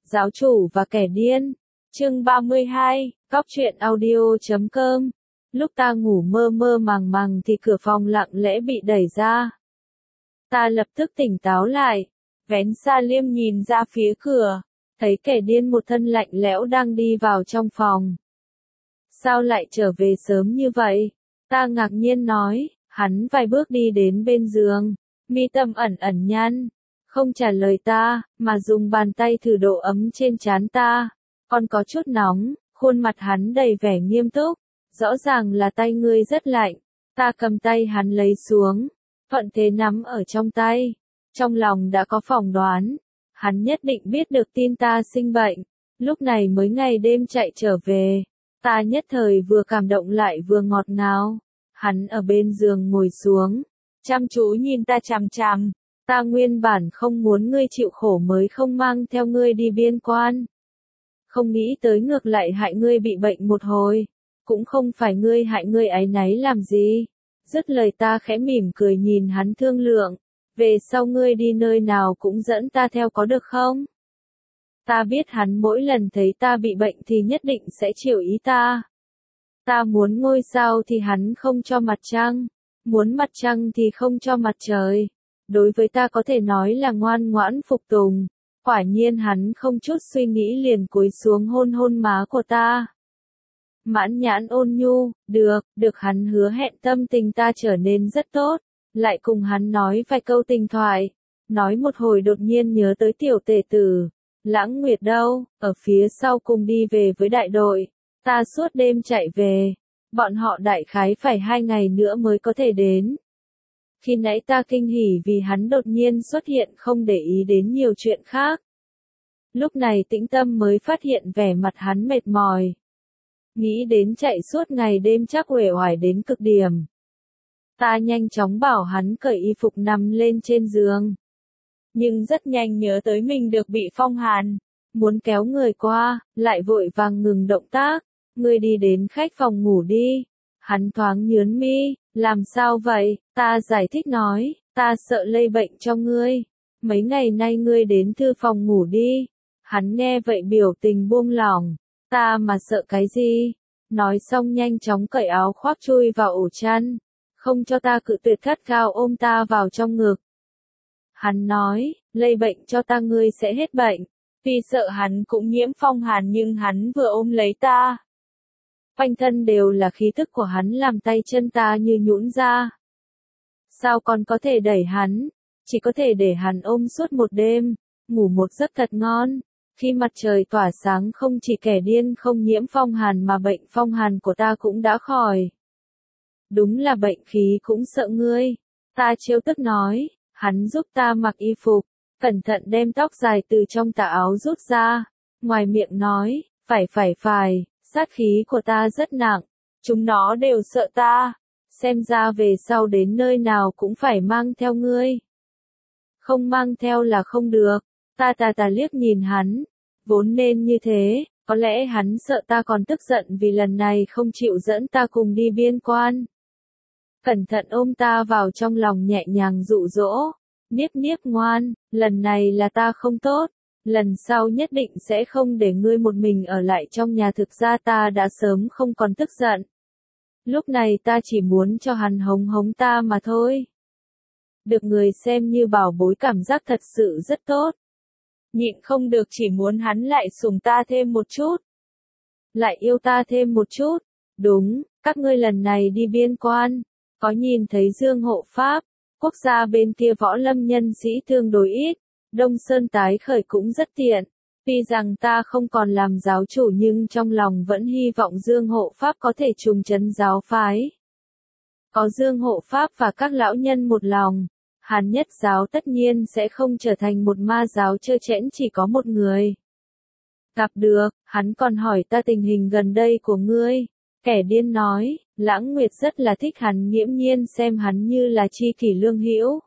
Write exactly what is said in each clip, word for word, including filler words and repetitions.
Giáo chủ và kẻ điên. Chương ba mươi hai, Cóc truyện audio chấm com. Lúc ta ngủ mơ mơ màng màng thì cửa phòng lặng lẽ bị đẩy ra. Ta lập tức tỉnh táo lại, vén xa liêm nhìn ra phía cửa, thấy kẻ điên một thân lạnh lẽo đang đi vào trong phòng. Sao lại trở về sớm như vậy? Ta ngạc nhiên nói, hắn vài bước đi đến bên giường, mi tâm ẩn ẩn nhăn, không trả lời ta, mà dùng bàn tay thử độ ấm trên trán ta, còn có chút nóng, khuôn mặt hắn đầy vẻ nghiêm túc, rõ ràng là tay ngươi rất lạnh. Ta cầm tay hắn lấy xuống, thuận thế nắm ở trong tay, trong lòng đã có phỏng đoán, hắn nhất định biết được tin ta sinh bệnh, lúc này mới ngày đêm chạy trở về. Ta nhất thời vừa cảm động lại vừa ngọt ngào. Hắn ở bên giường ngồi xuống, chăm chú nhìn ta chằm chằm. Ta nguyên bản không muốn ngươi chịu khổ mới không mang theo ngươi đi biên quan. Không nghĩ tới ngược lại hại ngươi bị bệnh một hồi. Cũng không phải ngươi hại ngươi áy náy làm gì. Dứt lời ta khẽ mỉm cười nhìn hắn thương lượng. Về sau ngươi đi nơi nào cũng dẫn ta theo có được không? Ta biết hắn mỗi lần thấy ta bị bệnh thì nhất định sẽ chiều ý ta. Ta muốn ngôi sao thì hắn không cho mặt trăng, muốn mặt trăng thì không cho mặt trời. Đối với ta có thể nói là ngoan ngoãn phục tùng. Quả nhiên hắn không chút suy nghĩ liền cúi xuống hôn hôn má của ta. Mãn nhãn ôn nhu, được, được hắn hứa hẹn tâm tình ta trở nên rất tốt. Lại cùng hắn nói vài câu tình thoại. Nói một hồi đột nhiên nhớ tới tiểu tể tử. Lãng Nguyệt đâu, ở phía sau cùng đi về với đại đội. Ta suốt đêm chạy về. Bọn họ đại khái phải hai ngày nữa mới có thể đến. Khi nãy ta kinh hỉ vì hắn đột nhiên xuất hiện không để ý đến nhiều chuyện khác. Lúc này tĩnh tâm mới phát hiện vẻ mặt hắn mệt mỏi. Nghĩ đến chạy suốt ngày đêm chắc uể oải đến cực điểm. Ta nhanh chóng bảo hắn cởi y phục nằm lên trên giường. Nhưng rất nhanh nhớ tới mình được bị phong hàn. Muốn kéo người qua, lại vội vàng ngừng động tác. Ngươi đi đến khách phòng ngủ đi. Hắn thoáng nhớn mi, làm sao vậy? Ta giải thích nói, ta sợ lây bệnh cho ngươi. Mấy ngày nay ngươi đến thư phòng ngủ đi. Hắn nghe vậy biểu tình buông lỏng. Ta mà sợ cái gì? Nói xong nhanh chóng cởi áo khoác chui vào ổ chăn. Không cho ta cự tuyệt gắt gao ôm ta vào trong ngực. Hắn nói, lây bệnh cho ta ngươi sẽ hết bệnh. Vì sợ hắn cũng nhiễm phong hàn nhưng hắn vừa ôm lấy ta. Quanh thân đều là khí tức của hắn làm tay chân ta như nhũn ra. Sao còn có thể đẩy hắn? Chỉ có thể để hắn ôm suốt một đêm, ngủ một giấc thật ngon. Khi mặt trời tỏa sáng không chỉ kẻ điên không nhiễm phong hàn mà bệnh phong hàn của ta cũng đã khỏi. Đúng là bệnh khí cũng sợ ngươi. Ta trêu tức nói, hắn giúp ta mặc y phục, cẩn thận đem tóc dài từ trong tà áo rút ra. Ngoài miệng nói, phải phải phải. Sát khí của ta rất nặng, chúng nó đều sợ ta, xem ra về sau đến nơi nào cũng phải mang theo ngươi. Không mang theo là không được, ta ta ta liếc nhìn hắn, vốn nên như thế, có lẽ hắn sợ ta còn tức giận vì lần này không chịu dẫn ta cùng đi biên quan. Cẩn thận ôm ta vào trong lòng nhẹ nhàng dụ dỗ, niếp niếp ngoan, lần này là ta không tốt. Lần sau nhất định sẽ không để ngươi một mình ở lại trong nhà thực ra ta đã sớm không còn tức giận. Lúc này ta chỉ muốn cho hắn hống hống ta mà thôi. Được người xem như bảo bối cảm giác thật sự rất tốt. Nhịn không được chỉ muốn hắn lại sủng ta thêm một chút. Lại yêu ta thêm một chút. Đúng, các ngươi lần này đi biên quan. Có nhìn thấy Dương Hộ Pháp. Quốc gia bên kia võ lâm nhân sĩ tương đối ít. Đông Sơn tái khởi cũng rất tiện. Tuy rằng ta không còn làm giáo chủ nhưng trong lòng vẫn hy vọng Dương Hộ Pháp có thể trùng trấn giáo phái. Có Dương Hộ Pháp và các lão nhân một lòng, Hàn Nhất giáo tất nhiên sẽ không trở thành một ma giáo trơ trẽn chỉ có một người. Gặp được, hắn còn hỏi ta tình hình gần đây của ngươi. Kẻ điên nói, Lãng Nguyệt rất là thích hắn nghiễm nhiên xem hắn như là tri kỷ lương hữu.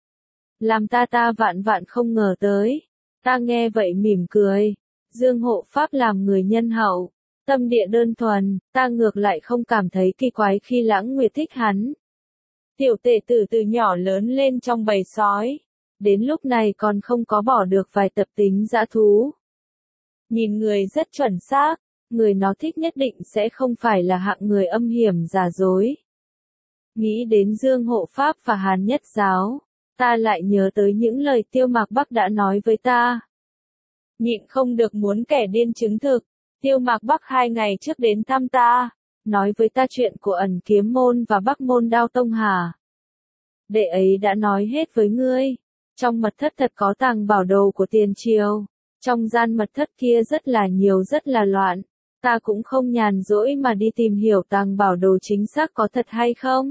Làm ta ta vạn vạn không ngờ tới. Ta nghe vậy mỉm cười. Dương Hộ Pháp làm người nhân hậu, tâm địa đơn thuần, ta ngược lại không cảm thấy kỳ quái khi Lãng Nguyệt thích hắn. Tiểu tể tử từ nhỏ lớn lên trong bầy sói. Đến lúc này còn không có bỏ được vài tập tính dã thú. Nhìn người rất chuẩn xác, người nó thích nhất định sẽ không phải là hạng người âm hiểm giả dối. Nghĩ đến Dương Hộ Pháp và Hàn Nhất Giáo, ta lại nhớ tới những lời Tiêu Mạc Bắc đã nói với ta. Nhịn không được muốn kẻ điên chứng thực, Tiêu Mạc Bắc hai ngày trước đến thăm ta, nói với ta chuyện của Ẩn Kiếm Môn và Bắc Môn Đao Tông hả? Đệ ấy đã nói hết với ngươi, trong mật thất thật có tàng bảo đồ của tiền triều, trong gian mật thất kia rất là nhiều rất là loạn, ta cũng không nhàn rỗi mà đi tìm hiểu tàng bảo đồ chính xác có thật hay không.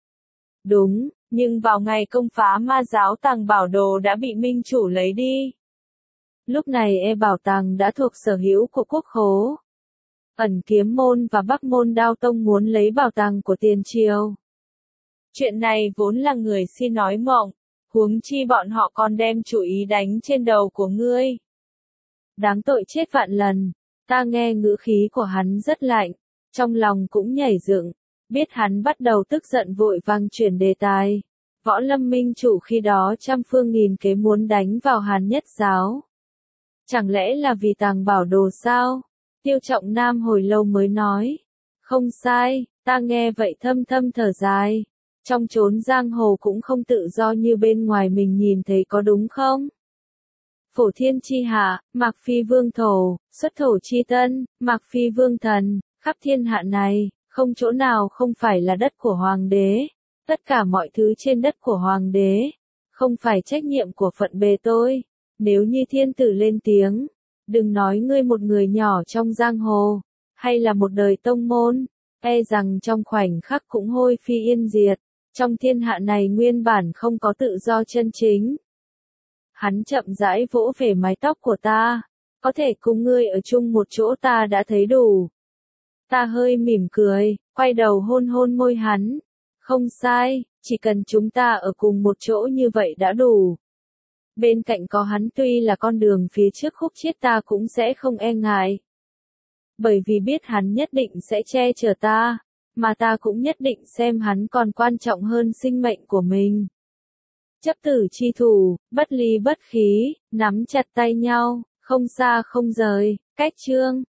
Đúng, nhưng vào ngày công phá ma giáo tàng bảo đồ đã bị minh chủ lấy đi. Lúc này e bảo tàng đã thuộc sở hữu của quốc khố. Ẩn Kiếm Môn và Bắc Môn Đao Tông muốn lấy bảo tàng của tiền triều. Chuyện này vốn là người si nói mộng, huống chi bọn họ còn đem chủ ý đánh trên đầu của ngươi. Đáng tội chết vạn lần, ta nghe ngữ khí của hắn rất lạnh, trong lòng cũng nhảy dựng, biết hắn bắt đầu tức giận vội vàng chuyển đề tài. Võ Lâm minh chủ khi đó trăm phương nghìn kế muốn đánh vào Hàn Nhất Giáo. Chẳng lẽ là vì tàng bảo đồ sao? Tiêu Trọng Nam hồi lâu mới nói. Không sai, ta nghe vậy thâm thâm thở dài. Trong chốn giang hồ cũng không tự do như bên ngoài mình nhìn thấy có đúng không? Phổ thiên chi hạ, Mạc Phi vương thổ, xuất thổ chi tân, Mạc Phi vương thần, khắp thiên hạ này, không chỗ nào không phải là đất của hoàng đế. Tất cả mọi thứ trên đất của hoàng đế, không phải trách nhiệm của phận bề tôi. Nếu như thiên tử lên tiếng, đừng nói ngươi một người nhỏ trong giang hồ, hay là một đời tông môn, e rằng trong khoảnh khắc cũng hôi phi yên diệt. Trong thiên hạ này nguyên bản không có tự do chân chính. Hắn chậm rãi vỗ về mái tóc của ta, có thể cùng ngươi ở chung một chỗ ta đã thấy đủ. Ta hơi mỉm cười, quay đầu hôn hôn môi hắn. Không sai, chỉ cần chúng ta ở cùng một chỗ như vậy đã đủ. Bên cạnh có hắn tuy là con đường phía trước khúc chiết ta cũng sẽ không e ngại. Bởi vì biết hắn nhất định sẽ che chở ta, mà ta cũng nhất định xem hắn còn quan trọng hơn sinh mệnh của mình. Chấp tử chi thủ, bất ly bất khí, nắm chặt tay nhau, không xa không rời, cách chương.